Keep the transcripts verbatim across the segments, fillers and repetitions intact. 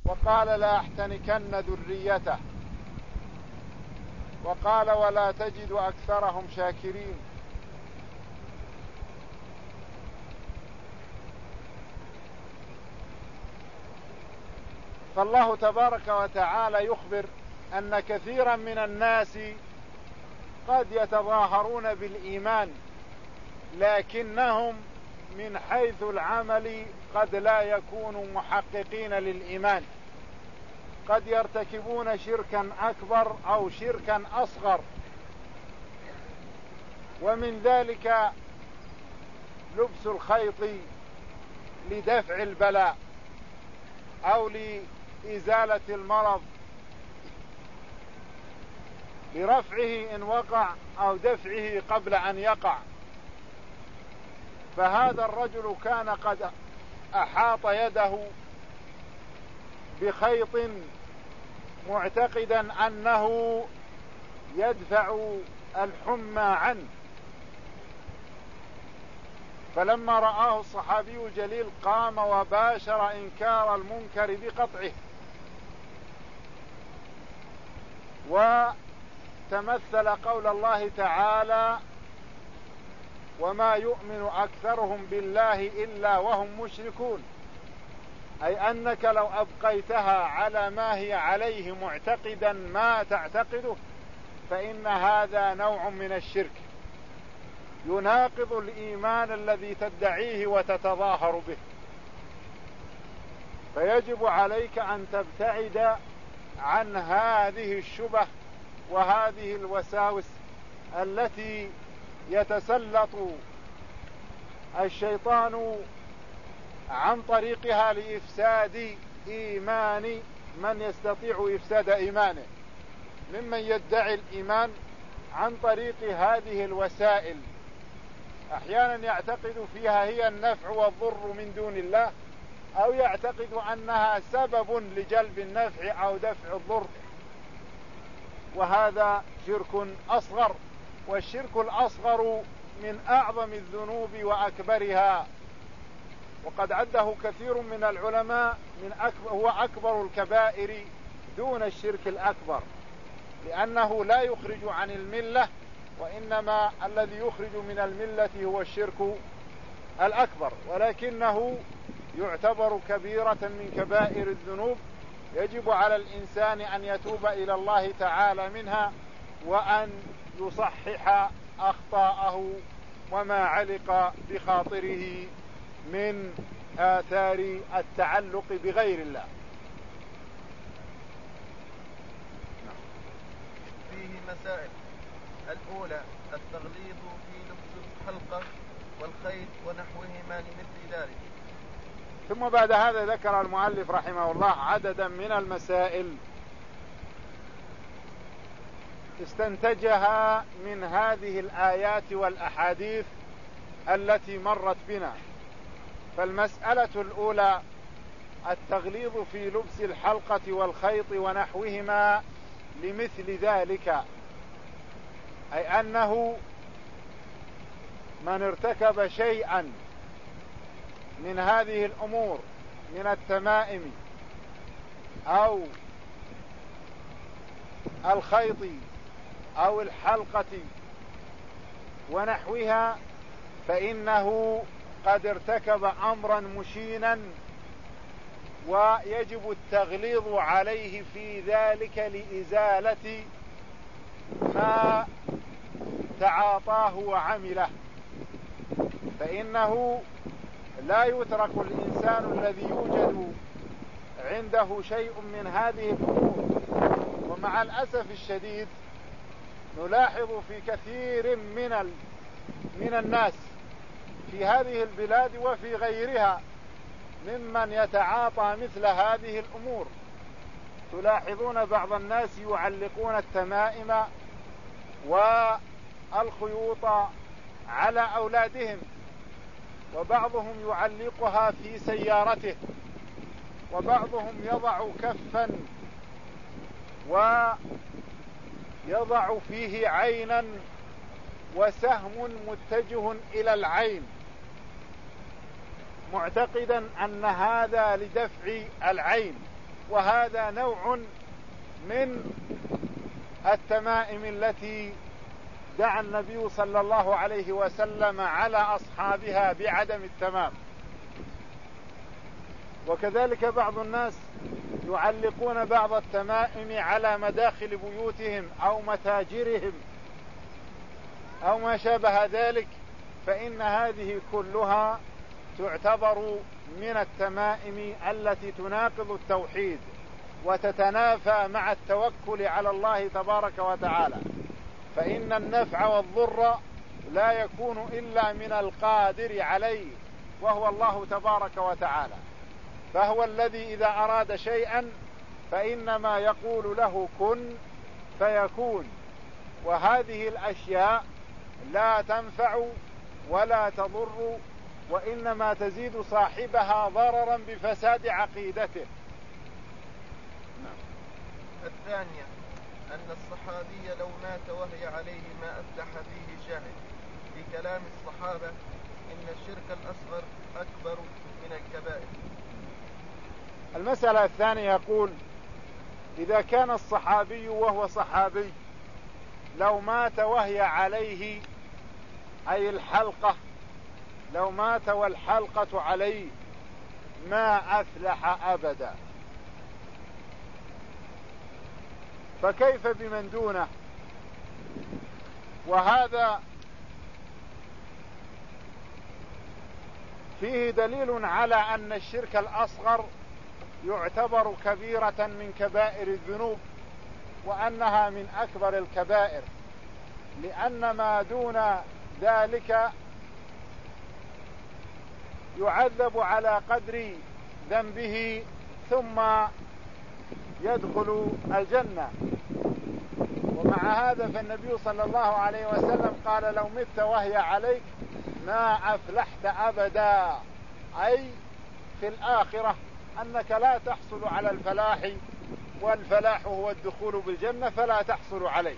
وقال لا أحتنكن ذريته، وقال ولا تجد أكثرهم شاكرين. فالله تبارك وتعالى يخبر أن كثيرا من الناس قد يتظاهرون بالإيمان، لكنهم من حيث العمل قد لا يكونوا محققين للإيمان، قد يرتكبون شركا أكبر أو شركا أصغر. ومن ذلك لبس الخيط لدفع البلاء أو لإزالة المرض، لرفعه إن وقع أو دفعه قبل أن يقع. فهذا الرجل كان قد أحاط يده بخيط معتقدا أنه يدفع الحمى عنه، فلما رآه الصحابي الجليل قام وباشر إنكار المنكر بقطعه، وتمثل قول الله تعالى وما يؤمن أكثرهم بالله إلا وهم مشركون، أي أنك لو أبقيتها على ما هي عليه معتقدا ما تعتقده فإن هذا نوع من الشرك يناقض الإيمان الذي تدعيه وتتظاهر به. فيجب عليك أن تبتعد عن هذه الشبه وهذه الوساوس التي يتسلط الشيطان عن طريقها لإفساد إيمان من يستطيع إفساد إيمانه، ممن يدعي الإيمان عن طريق هذه الوسائل. أحيانا يعتقد فيها هي النفع والضر من دون الله، أو يعتقد أنها سبب لجلب النفع أو دفع الضر، وهذا شرك أصغر، والشرك الأصغر من أعظم الذنوب وأكبرها، وقد عده كثير من العلماء من أكبر هو أكبر الكبائر دون الشرك الأكبر، لأنه لا يخرج عن الملة، وإنما الذي يخرج من الملة هو الشرك الأكبر، ولكنه يعتبر كبيرة من كبائر الذنوب يجب على الإنسان أن يتوب إلى الله تعالى منها، وأن يصحح أخطاءه وما علق بخاطره من آثار التعلق بغير الله. فيه مسائل: الأولى التغليظ في لبس الحلقة والخيط ونحوهما لمثل ذلك. ثم بعد هذا ذكر المؤلف رحمه الله عددا من المسائل استنتجها من هذه الآيات والأحاديث التي مرت بنا. فالمسألة الأولى التغليظ في لبس الحلقة والخيط ونحوهما لمثل ذلك، أي أنه من ارتكب شيئا من هذه الأمور من التمائم أو الخيط أو الحلقة ونحوها فإنه قد ارتكب أمرا مشينا، ويجب التغليظ عليه في ذلك لإزالة ما تعاطاه وعمله. فإنه لا يترك الإنسان الذي يوجد عنده شيء من هذه الأمور. ومع الأسف الشديد نلاحظ في كثير من ال... من الناس في هذه البلاد وفي غيرها ممن يتعاطى مثل هذه الأمور. تلاحظون بعض الناس يعلقون التمائم والخيوط على أولادهم، وبعضهم يعلقها في سيارته، وبعضهم يضع كفا ويضع فيه عينا وسهم متجه إلى العين، معتقدا أن هذا لدفع العين وهذا نوع من التمائم التي دعا النبي صلى الله عليه وسلم على أصحابها بعدم التمام. وكذلك بعض الناس يعلقون بعض التمائم على مداخل بيوتهم أو متاجرهم أو ما شابه ذلك، فإن هذه كلها تعتبر من التمائم التي تناقض التوحيد وتتنافى مع التوكل على الله تبارك وتعالى، فإن النفع والضر لا يكون إلا من القادر عليه وهو الله تبارك وتعالى، فهو الذي إذا أراد شيئا فإنما يقول له كن فيكون. وهذه الأشياء لا تنفع ولا تضر، وإنما تزيد صاحبها ضررا بفساد عقيدته. الثانية أن الصحابي لو مات وهي عليه ما أفلح فيه شاهد في كلام الصحابة إن الشرك الأصغر أكبر من الكبائر. المسألة الثانية يقول إذا كان الصحابي وهو صحابي لو مات وهي عليه، أي الحلقة، لو مات والحلقة عليه ما أفلح أبدا، فكيف بمن دونه؟ وهذا فيه دليل على أن الشرك الأصغر يعتبر كبيرة من كبائر الذنوب، وأنها من أكبر الكبائر، لأن ما دون ذلك يعذب على قدر ذنبه ثم يدخل الجنة. ومع هذا فالنبي صلى الله عليه وسلم قال لو مت وهي عليك ما أفلحت أبدا، أي في الآخرة أنك لا تحصل على الفلاح، والفلاح هو الدخول بالجنة فلا تحصل عليه.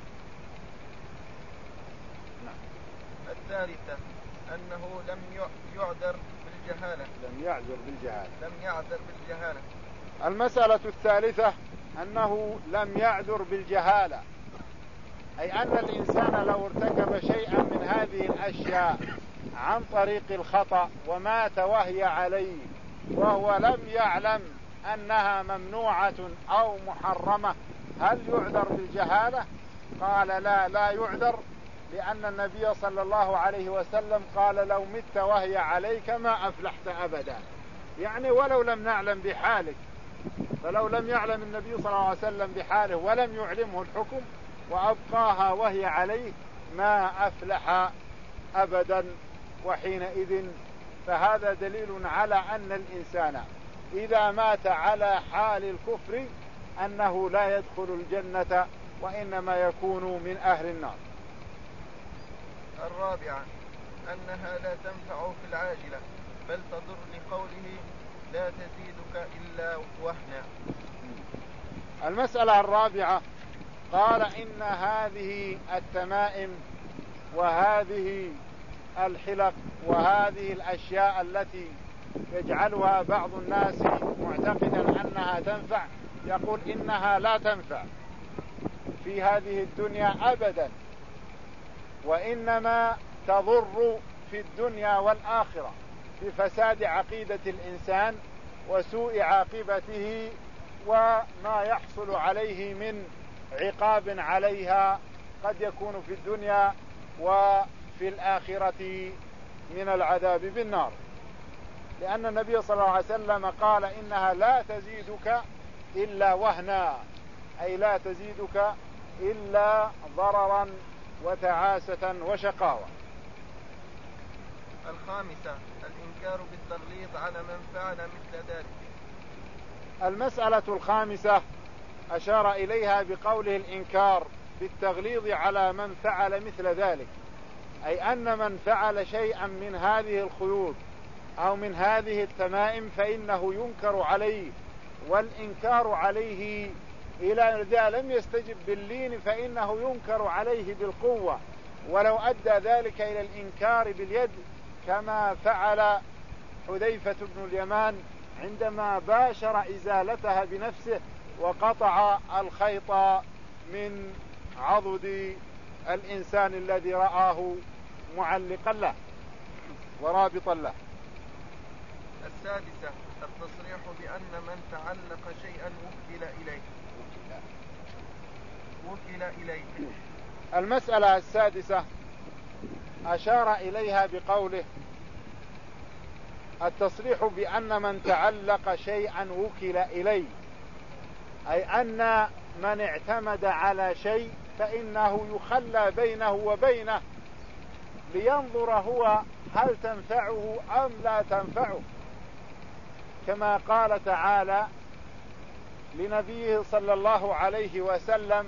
الثالثة أنه لم يعذر بالجهالة لم يعذر بالجهالة لم يعذر بالجهالة المسألة الثالثة أنه لم يعذر بالجهالة، أي أن الإنسان لو ارتكب شيئا من هذه الأشياء عن طريق الخطأ ومات وهي عليه وهو لم يعلم أنها ممنوعة أو محرمة، هل يعذر بالجهالة؟ قال لا لا يعذر، لأن النبي صلى الله عليه وسلم قال لو مت وهي عليك ما أفلحت أبدا، يعني ولو لم نعلم بحالك. فلو لم يعلم النبي صلى الله عليه وسلم بحاله ولم يعلمه الحكم وأبقاها وهي عليه ما أفلح أبدا. وحينئذ فهذا دليل على أن الإنسان إذا مات على حال الكفر أنه لا يدخل الجنة وإنما يكون من أهل النار. الرابعة أنها لا تنفع في العاجلة بل تضر لقوله لا تزيدك إلا وهنا. المسألة الرابعة قال إن هذه التمائم وهذه الحلق وهذه الأشياء التي يجعلها بعض الناس معتقدا أنها تنفع، يقول إنها لا تنفع في هذه الدنيا أبدا، وإنما تضر في الدنيا والآخرة بفساد عقيدة الإنسان وسوء عاقبته وما يحصل عليه من عقاب عليها قد يكون في الدنيا وفي الآخرة من العذاب بالنار. لأن النبي صلى الله عليه وسلم قال إنها لا تزيدك إلا وهنا، أي لا تزيدك إلا ضررا وتعاسة وشقاوة. الخامسة الإنكار بالتغليظ على من فعل مثل ذلك. المسألة الخامسة أشار إليها بقوله الإنكار بالتغليظ على من فعل مثل ذلك، أي أن من فعل شيئا من هذه الخيوط أو من هذه التمائم فإنه ينكر عليه، والإنكار عليه إلى إذا لم يستجب باللين فإنه ينكر عليه بالقوة، ولو أدى ذلك إلى الإنكار باليد كما فعل حذيفة بن اليمان عندما باشر إزالتها بنفسه وقطع الخيط من عضد الإنسان الذي رآه معلقا له ورابطا له. السادسة التصريح بأن من تعلق شيئا وكل إليه وكل إليه. المسألة السادسة أشار إليها بقوله التصريح بأن من تعلق شيئا وكل إليه، أي أن من اعتمد على شيء فإنه يخلى بينه وبينه لينظر هو هل تنفعه أم لا تنفعه، كما قال تعالى لنبيه صلى الله عليه وسلم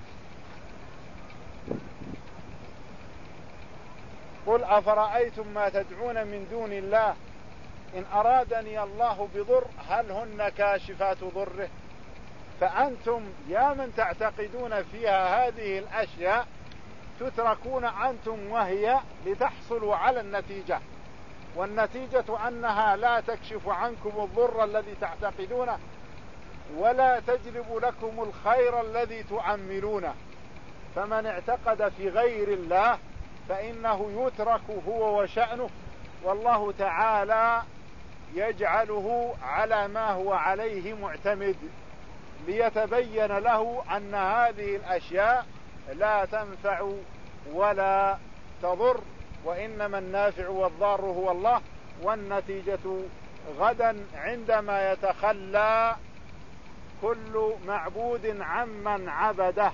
قل أفرأيتم ما تدعون من دون الله إن أرادني الله بضر هل هن كاشفات ضره. فأنتم يا من تعتقدون فيها هذه الأشياء تتركون أنتم وهي لتحصلوا على النتيجة، والنتيجة أنها لا تكشف عنكم الضر الذي تعتقدونه ولا تجلب لكم الخير الذي تؤملونه. فمن اعتقد في غير الله فإنه يترك هو وشأنه، والله تعالى يجعله على ما هو عليه معتمد ليتبين له أن هذه الأشياء لا تنفع ولا تضر، وإنما النافع والضار هو الله. والنتيجة غدا عندما يتخلى كل معبود عمن عبده.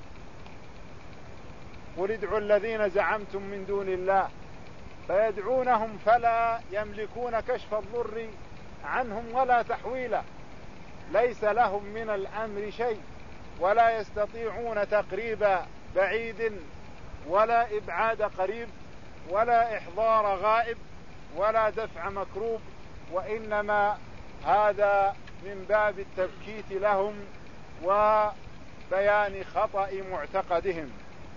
قل ادعوا الذين زعمتم من دون الله فيدعونهم فلا يملكون كشف الضر عنهم ولا تحويلا، ليس لهم من الأمر شيء ولا يستطيعون تقريب بعيد ولا إبعاد قريب ولا إحضار غائب ولا دفع مكروب، وإنما هذا من باب التبكيت لهم وبيان خطأ معتقدهم.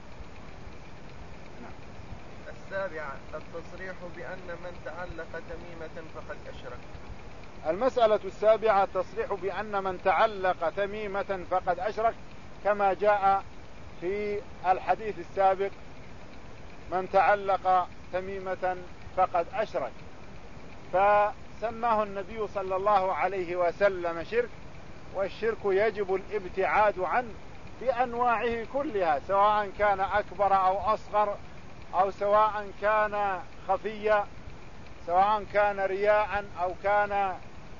السابعة التصريح بأن من تعلق تميمة فقد أشرك. المسألة السابعة التصريح بأن من تعلق تميمة فقد أشرك، كما جاء في الحديث السابق من تعلق تميمة فقد أشرك، فسماه النبي صلى الله عليه وسلم شرك، والشرك يجب الابتعاد عنه بأنواعه كلها، سواء كان أكبر أو أصغر، أو سواء كان خفيا، سواء كان رياء أو كان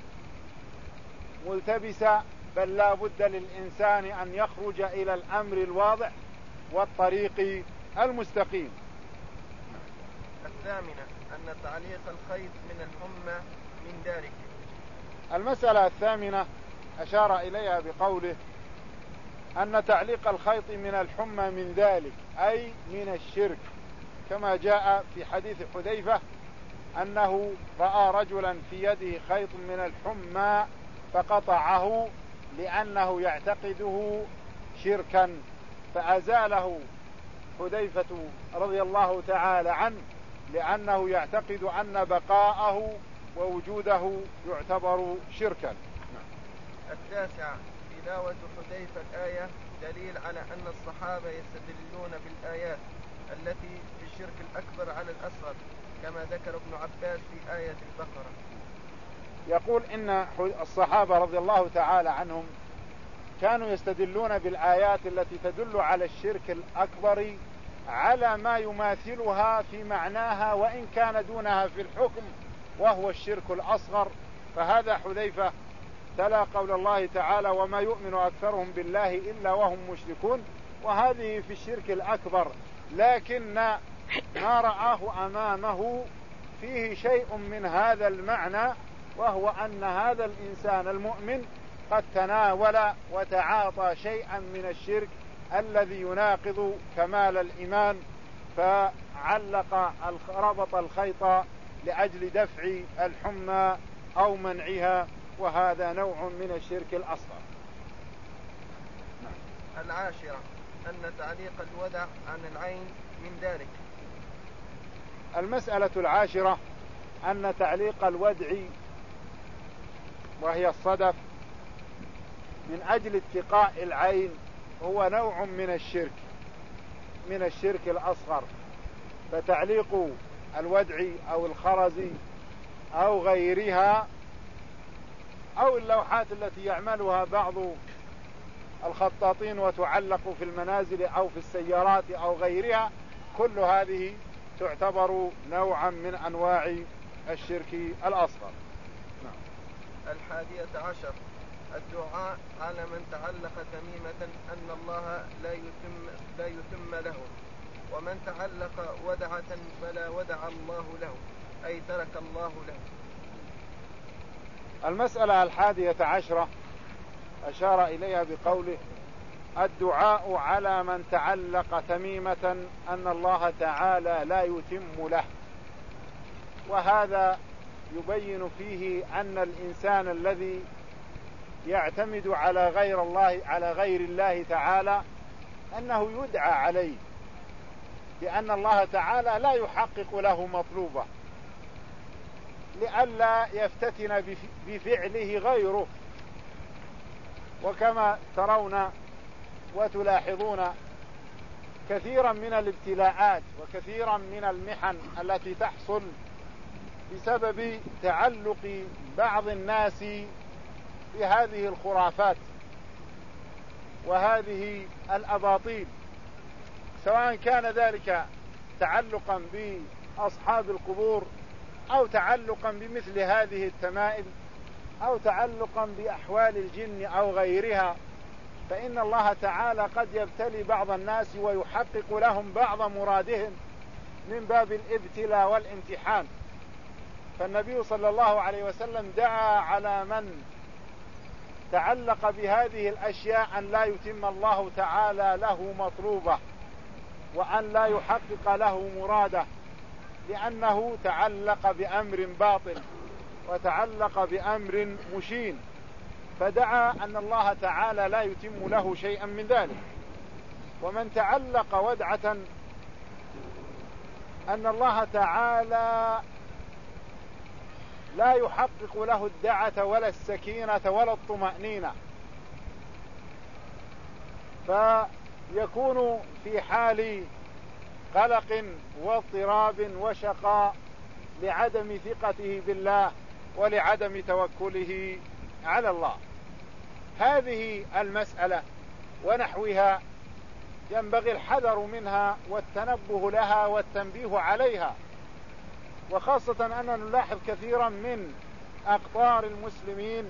ملتبسا، بل لا بد للإنسان أن يخرج إلى الأمر الواضح والطريق المستقيم. الثامنة أن تعليق الخيط من الحمى من ذلك. المسألة الثامنة أشار إليها بقوله أن تعليق الخيط من الحمى من ذلك، أي من الشرك، كما جاء في حديث حذيفة أنه رأى رجلا في يده خيط من الحمى فقطعه لأنه يعتقده شركا، فأزاله حذيفة رضي الله تعالى عنه لأنه يعتقد أن بقاءه ووجوده يعتبر شركا. التاسع تلاوة حذيفة الآية دليل على أن الصحابة يستدلون بالآيات التي في الشرك الأكبر على الأصغر، كما ذكر ابن عباس في آية البقرة. يقول إن الصحابة رضي الله تعالى عنهم كانوا يستدلون بالآيات التي تدل على الشرك الأكبر على ما يماثلها في معناها وإن كان دونها في الحكم، وهو الشرك الأصغر. فهذا حذيفة تلا قول الله تعالى وما يؤمن أكثرهم بالله إلا وهم مشركون، وهذه في الشرك الأكبر، لكن ما رآه أمامه فيه شيء من هذا المعنى، وهو أن هذا الإنسان المؤمن قد تناول وتعاطى شيئا من الشرك الذي يناقض كمال الإيمان، فعلق ربط الخيط لأجل دفع الحمى أو منعها، وهذا نوع من الشرك الأصغر. العاشرة أن تعليق الودع عن العين من ذلك. المسألة العاشرة أن تعليق الودع وهي الصدف من أجل اتقاء العين هو نوع من الشرك من الشرك الأصغر. فتعليق الودع أو الخرز أو غيرها أو اللوحات التي يعملها بعض الخطاطين وتعلق في المنازل أو في السيارات أو غيرها، كل هذه تعتبر نوعا من أنواع الشرك الأصغر. نعم. الحادية عشر الدعاء على من تعلق تميمة أن الله لا يتم, لا يتم له، ومن تعلق ودعة فلا ودع الله له، أي ترك الله له. المسألة الحادية عشرة أشار إليها بقوله الدعاء على من تعلق تميمة أن الله تعالى لا يتم له. وهذا يبين فيه أن الإنسان الذي يعتمد على غير الله على غير الله تعالى أنه يدعى عليه، لأن الله تعالى لا يحقق له مطلوبه، لئلا يفتتن بفعله غيره. وكما ترون وتلاحظون كثيرا من الابتلاءات وكثيرا من المحن التي تحصل بسبب تعلق بعض الناس بهذه الخرافات وهذه الأباطيل، سواء كان ذلك تعلقا بأصحاب القبور أو تعلقا بمثل هذه التمائم أو تعلقا بأحوال الجن أو غيرها. فإن الله تعالى قد يبتلي بعض الناس ويحقق لهم بعض مرادهم من باب الابتلاء والامتحان. فالنبي صلى الله عليه وسلم دعا على من تعلق بهذه الأشياء أن لا يتم الله تعالى له مطلوبه وأن لا يحقق له مراده، لأنه تعلق بأمر باطل وتعلق بأمر مشين، فدعا أن الله تعالى لا يتم له شيئا من ذلك. ومن تعلق ودعة أن الله تعالى لا يحقق له الدعة ولا السكينة ولا الطمأنينة، فيكون في حال قلق واضطراب وشقاء لعدم ثقته بالله ولعدم توكله على الله. هذه المسألة ونحوها ينبغي الحذر منها والتنبه لها والتنبيه عليها، وخاصة أننا نلاحظ كثيرا من أقطار المسلمين،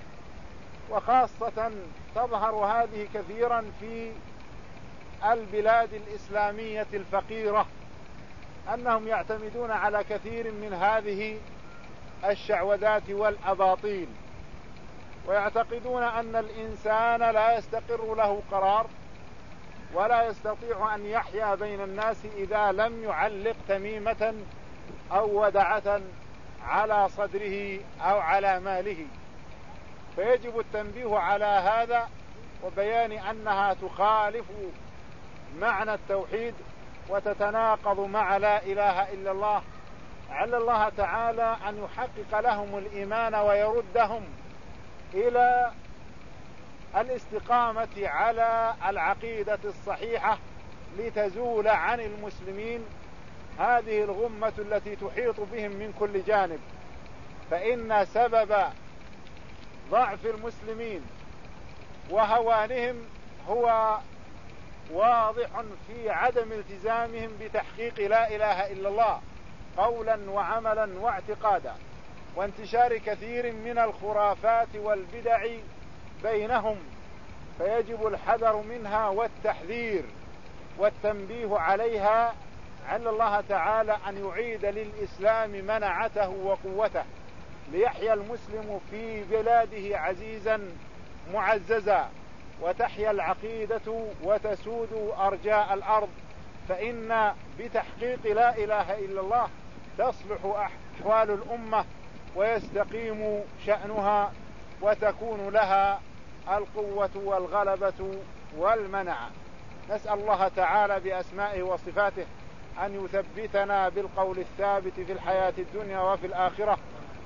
وخاصة تظهر هذه كثيرا في البلاد الإسلامية الفقيرة، أنهم يعتمدون على كثير من هذه الشعوذات والأباطيل، ويعتقدون أن الإنسان لا يستقر له قرار ولا يستطيع أن يحيا بين الناس إذا لم يعلق تميمة أو ودعة على صدره أو على ماله. فيجب التنبيه على هذا وبيان أنها تخالف معنى التوحيد وتتناقض مع لا إله إلا الله. على الله تعالى أن يحقق لهم الإيمان ويردهم إلى الاستقامة على العقيدة الصحيحة لتزول عن المسلمين هذه الغمة التي تحيط بهم من كل جانب. فإن سبب ضعف المسلمين وهوانهم هو واضح في عدم التزامهم بتحقيق لا إله إلا الله قولا وعملا واعتقادا، وانتشار كثير من الخرافات والبدع بينهم. فيجب الحذر منها والتحذير والتنبيه عليها، على الله تعالى أن يعيد للإسلام منعته وقوته ليحيا المسلم في بلاده عزيزا معززا، وتحيا العقيدة وتسود أرجاء الأرض. فإن بتحقيق لا إله إلا الله تصلح أحوال الأمة ويستقيم شأنها وتكون لها القوة والغلبة والمنع. نسأل الله تعالى بأسمائه وصفاته أن يثبتنا بالقول الثابت في الحياة الدنيا وفي الآخرة،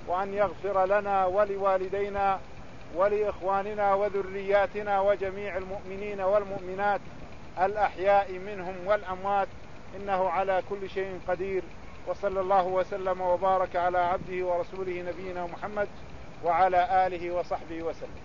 وأن يغفر لنا ولوالدينا ولإخواننا وذرياتنا وجميع المؤمنين والمؤمنات الأحياء منهم والأموات، إنه على كل شيء قدير. وصلى الله وسلم وبارك على عبده ورسوله نبينا محمد وعلى آله وصحبه وسلم.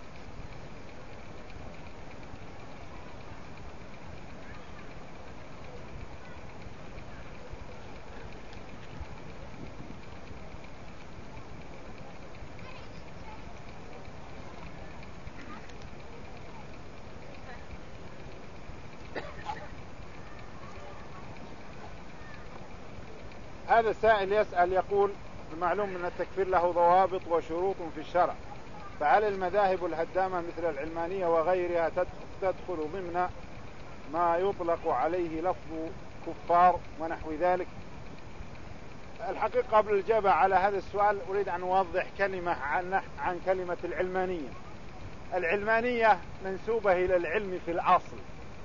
هذا السائل يسأل يقول: المعلوم أن التكفير له ضوابط وشروط في الشرع، فهل المذاهب الهدامة مثل العلمانية وغيرها تدخل ضمن ما يطلق عليه لفظ كفار ونحو ذلك؟ الحقيقة قبل الإجابة على هذا السؤال أريد أن أوضح كلمة عن, عن كلمة العلمانية. العلمانية منسوبة إلى العلم في الأصل،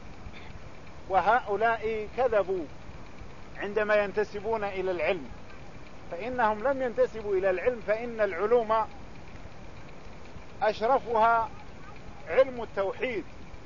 وهؤلاء كذبوا عندما ينتسبون إلى العلم، فإنهم لم ينتسبوا إلى العلم، فإن العلوم أشرفها علم التوحيد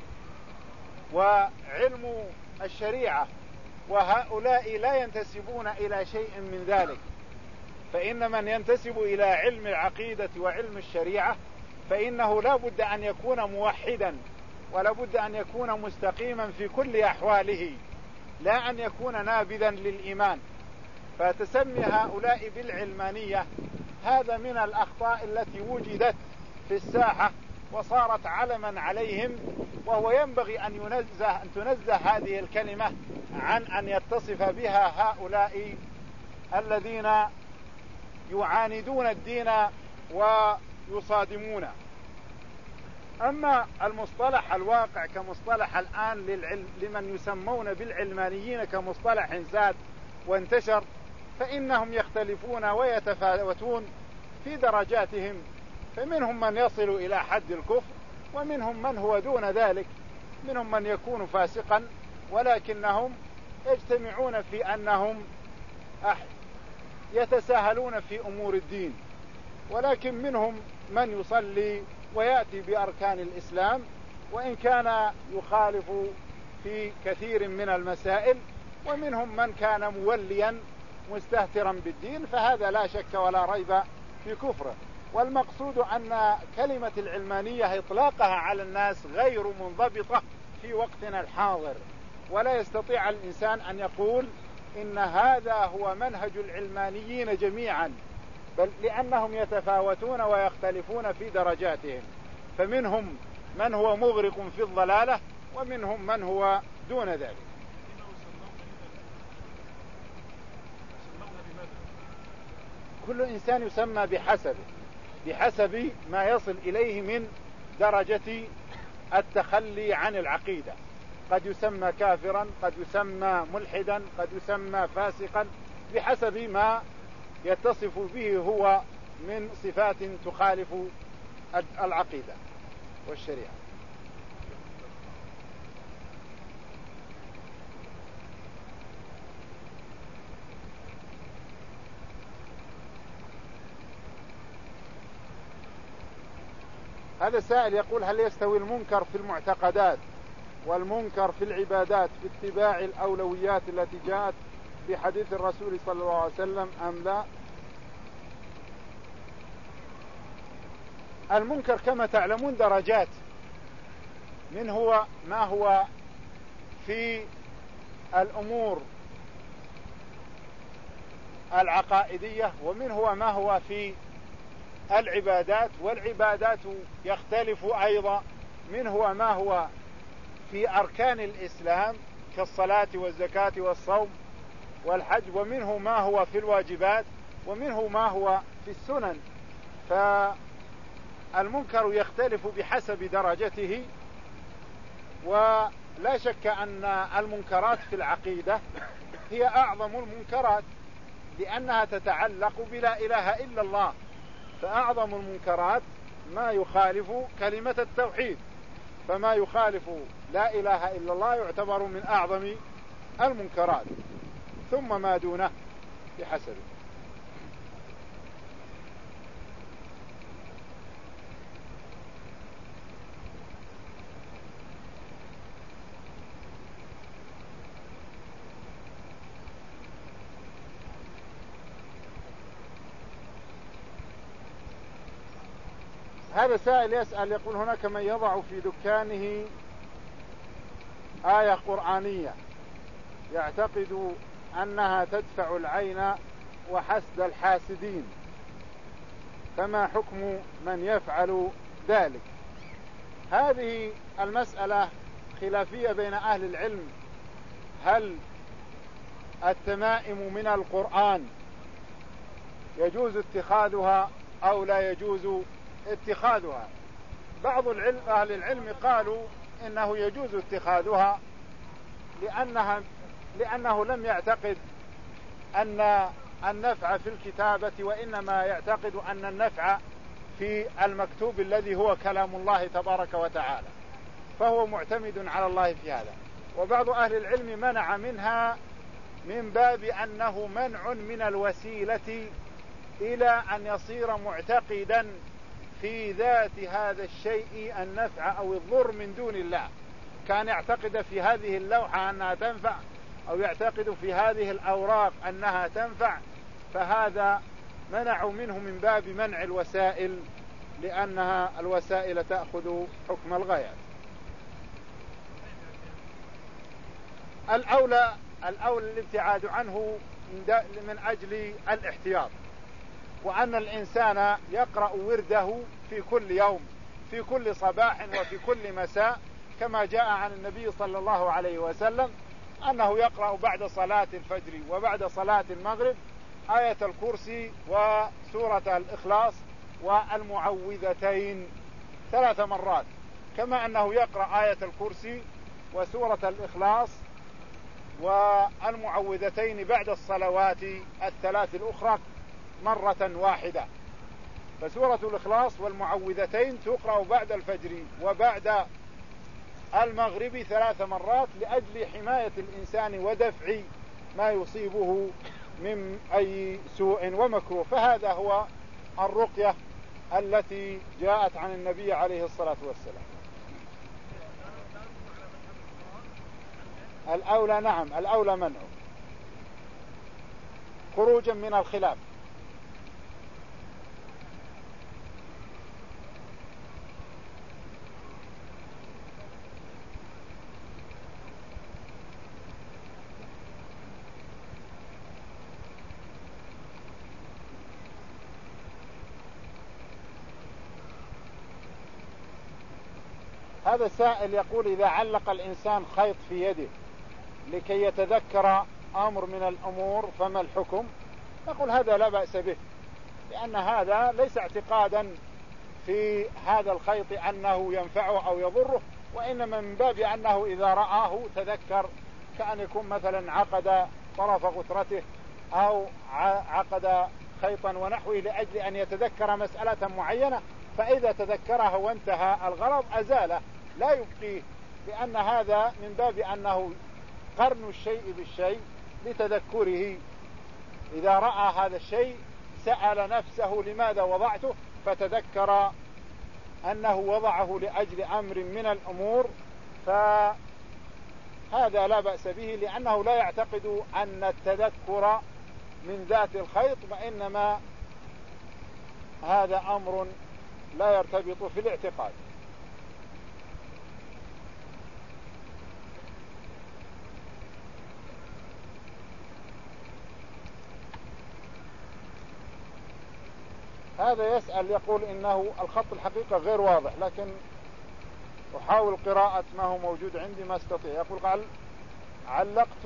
وعلم الشريعة، وهؤلاء لا ينتسبون إلى شيء من ذلك. فإن من ينتسب إلى علم العقيدة وعلم الشريعة فإنه لا بد أن يكون موحدا، ولا بد أن يكون مستقيما في كل أحواله، لا أن يكون نابذا للإيمان. فتسمي هؤلاء بالعلمانية هذا من الأخطاء التي وجدت في الساحة وصارت علما عليهم، وهو ينبغي أن ينزه أن تنزه هذه الكلمة عن أن يتصف بها هؤلاء الذين يعاندون الدين ويصادمون. أما المصطلح الواقع كمصطلح الآن للعلم لمن يسمون بالعلمانيين كمصطلح زاد وانتشر، فإنهم يختلفون ويتفاوتون في درجاتهم، فمنهم من يصل إلى حد الكفر، ومنهم من هو دون ذلك، منهم من يكون فاسقا، ولكنهم يجتمعون في أنهم يتساهلون في أمور الدين. ولكن منهم من يصلي ويأتي بأركان الإسلام، وإن كان يخالف في كثير من المسائل، ومنهم من كان موليا مستهترا بالدين، فهذا لا شك ولا ريب في كفره. والمقصود أن كلمة العلمانية إطلاقها على الناس غير منضبطة في وقتنا الحاضر، ولا يستطيع الإنسان أن يقول إن هذا هو منهج العلمانيين جميعا، بل لأنهم يتفاوتون ويختلفون في درجاتهم، فمنهم من هو مغرق في الضلالة، ومنهم من هو دون ذلك. كل إنسان يسمى بحسبه بحسب ما يصل إليه من درجة التخلي عن العقيدة. قد يسمى كافرا، قد يسمى ملحدا، قد يسمى فاسقا، بحسب ما يتصف به هو من صفات تخالف العقيدة والشريعة. هذا السائل يقول: هل يستوي المنكر في المعتقدات والمنكر في العبادات في اتباع الأولويات التي جاءت بحديث الرسول صلى الله عليه وسلم أم لا؟ المنكر كما تعلمون درجات، من هو ما هو في الأمور العقائدية، ومن هو ما هو في العبادات، والعبادات يختلف أيضا، من هو ما هو في أركان الإسلام كالصلاة والزكاة والصوم والحج، ومنه ما هو في الواجبات، ومنه ما هو في السنن. فالمنكر يختلف بحسب درجته، ولا شك أن المنكرات في العقيدة هي أعظم المنكرات، لأنها تتعلق بلا إله إلا الله، فأعظم المنكرات ما يخالف كلمة التوحيد، فما يخالف لا إله إلا الله يعتبر من أعظم المنكرات، ثم ما دونه بحسبه. هذا سائل يسأل يقول هناك من يضع في دكانه آية قرآنية يعتقد أنها تدفع العين وحسد الحاسدين، فما حكم من يفعل ذلك؟ هذه المسألة خلافية بين أهل العلم، هل التمائم من القرآن يجوز اتخاذها أو لا يجوز اتخاذها؟ بعض العلم أهل العلم قالوا إنه يجوز اتخاذها لأنها لأنه لم يعتقد أن النفع في الكتابة، وإنما يعتقد أن النفع في المكتوب الذي هو كلام الله تبارك وتعالى، فهو معتمد على الله في هذا. وبعض أهل العلم منع منها من باب أنه منع من الوسيلة إلى أن يصير معتقدا في ذات هذا الشيء النفع أو الضر من دون الله، كان يعتقد في هذه اللوحة أنها تنفع أو يعتقد في هذه الأوراق أنها تنفع، فهذا منعوا منه من باب منع الوسائل، لأنها الوسائل تأخذ حكم الغايات. الأولى الأولى الابتعاد عنه من أجل الاحتياط، وأن الإنسان يقرأ ورده في كل يوم في كل صباح وفي كل مساء، كما جاء عن النبي صلى الله عليه وسلم أنه يقرأ بعد صلاة الفجر وبعد صلاة المغرب آية الكرسي وسورة الإخلاص والمعوذتين ثلاث مرات، كما أنه يقرأ آية الكرسي وسورة الإخلاص والمعوذتين بعد الصلوات الثلاث الأخرى مرة واحدة. فسورة الإخلاص والمعوذتين تقرأ بعد الفجر وبعد المغرب ثلاث مرات لأجل حماية الإنسان ودفع ما يصيبه من أي سوء ومكروه، فهذا هو الرقية التي جاءت عن النبي عليه الصلاة والسلام. الأولى نعم الأولى منعه خروجا من الخلاف. هذا السائل يقول إذا علق الإنسان خيط في يده لكي يتذكر أمر من الأمور فما الحكم؟ نقول هذا لا بأس به، لأن هذا ليس اعتقادا في هذا الخيط أنه ينفعه أو يضره، وإنما من باب أنه إذا رآه تذكر، كأن يكون مثلا عقد طرف غترته أو عقد خيطا ونحوه لأجل أن يتذكر مسألة معينة، فإذا تذكرها وانتهى الغرض أزاله لا يبقيه، لأن هذا من باب أنه قرن الشيء بالشيء لتذكره. إذا رأى هذا الشيء سأل نفسه لماذا وضعته، فتذكر أنه وضعه لأجل أمر من الأمور، فهذا لا بأس به، لأنه لا يعتقد أن التذكر من ذات الخيط، وإنما هذا أمر لا يرتبط في الاعتقاد. هذا يسأل يقول إنه الخط الحقيقة غير واضح، لكن أحاول قراءة ما هو موجود عندي ما استطيع. يقول قال علقت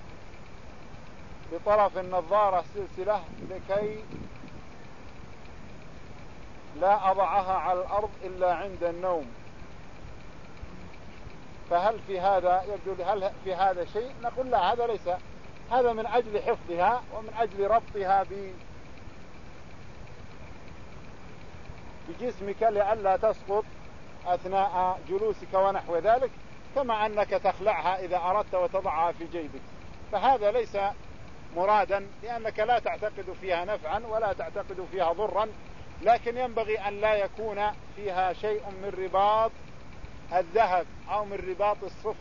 بطرف النظارة سلسلة لكي لا أضعها على الأرض إلا عند النوم، فهل في هذا يبدو هل في هذا شيء؟ نقول لا، هذا ليس، هذا من أجل حفظها ومن أجل ربطها ب بجسمك لئلا تسقط أثناء جلوسك ونحو ذلك، كما أنك تخلعها إذا أردت وتضعها في جيبك، فهذا ليس مرادا، لأنك لا تعتقد فيها نفعا ولا تعتقد فيها ضرا، لكن ينبغي أن لا يكون فيها شيء من رباط الذهب أو من رباط الصفر،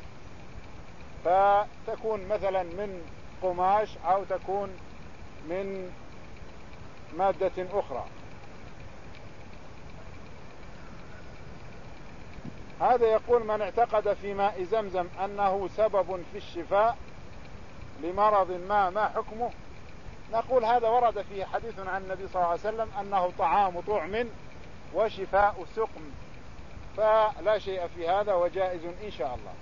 فتكون مثلا من قماش أو تكون من مادة أخرى. هذا يقول من اعتقد في ماء زمزم أنه سبب في الشفاء لمرض ما ما حكمه؟ نقول هذا ورد فيه حديث عن النبي صلى الله عليه وسلم أنه طعام طعم وشفاء سقم، فلا شيء في هذا وجائز إن شاء الله.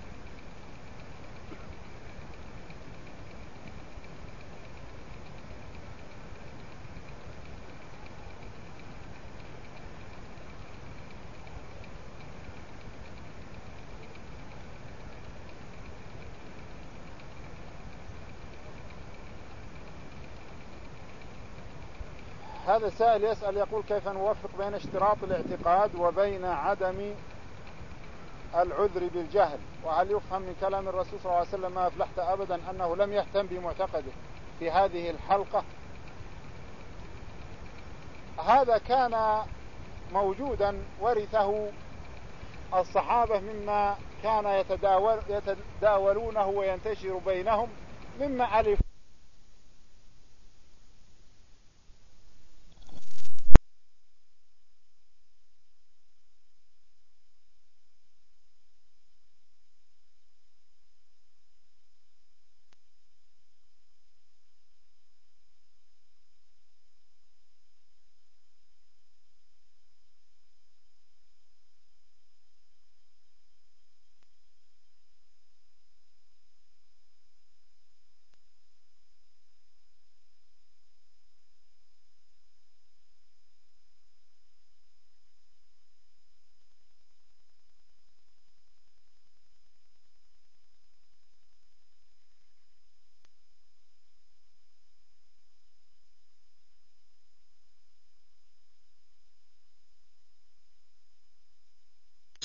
هذا السائل يسأل يقول كيف نوفق بين اشتراط الاعتقاد وبين عدم العذر بالجهل، وهل يفهم من كلام الرسول صلى الله عليه وسلم ما أفلحت أبدا أنه لم يهتم بمعتقده في هذه الحلقة؟ هذا كان موجودا ورثه الصحابة مما كان يتداول يتداولونه وينتشر بينهم مما ألف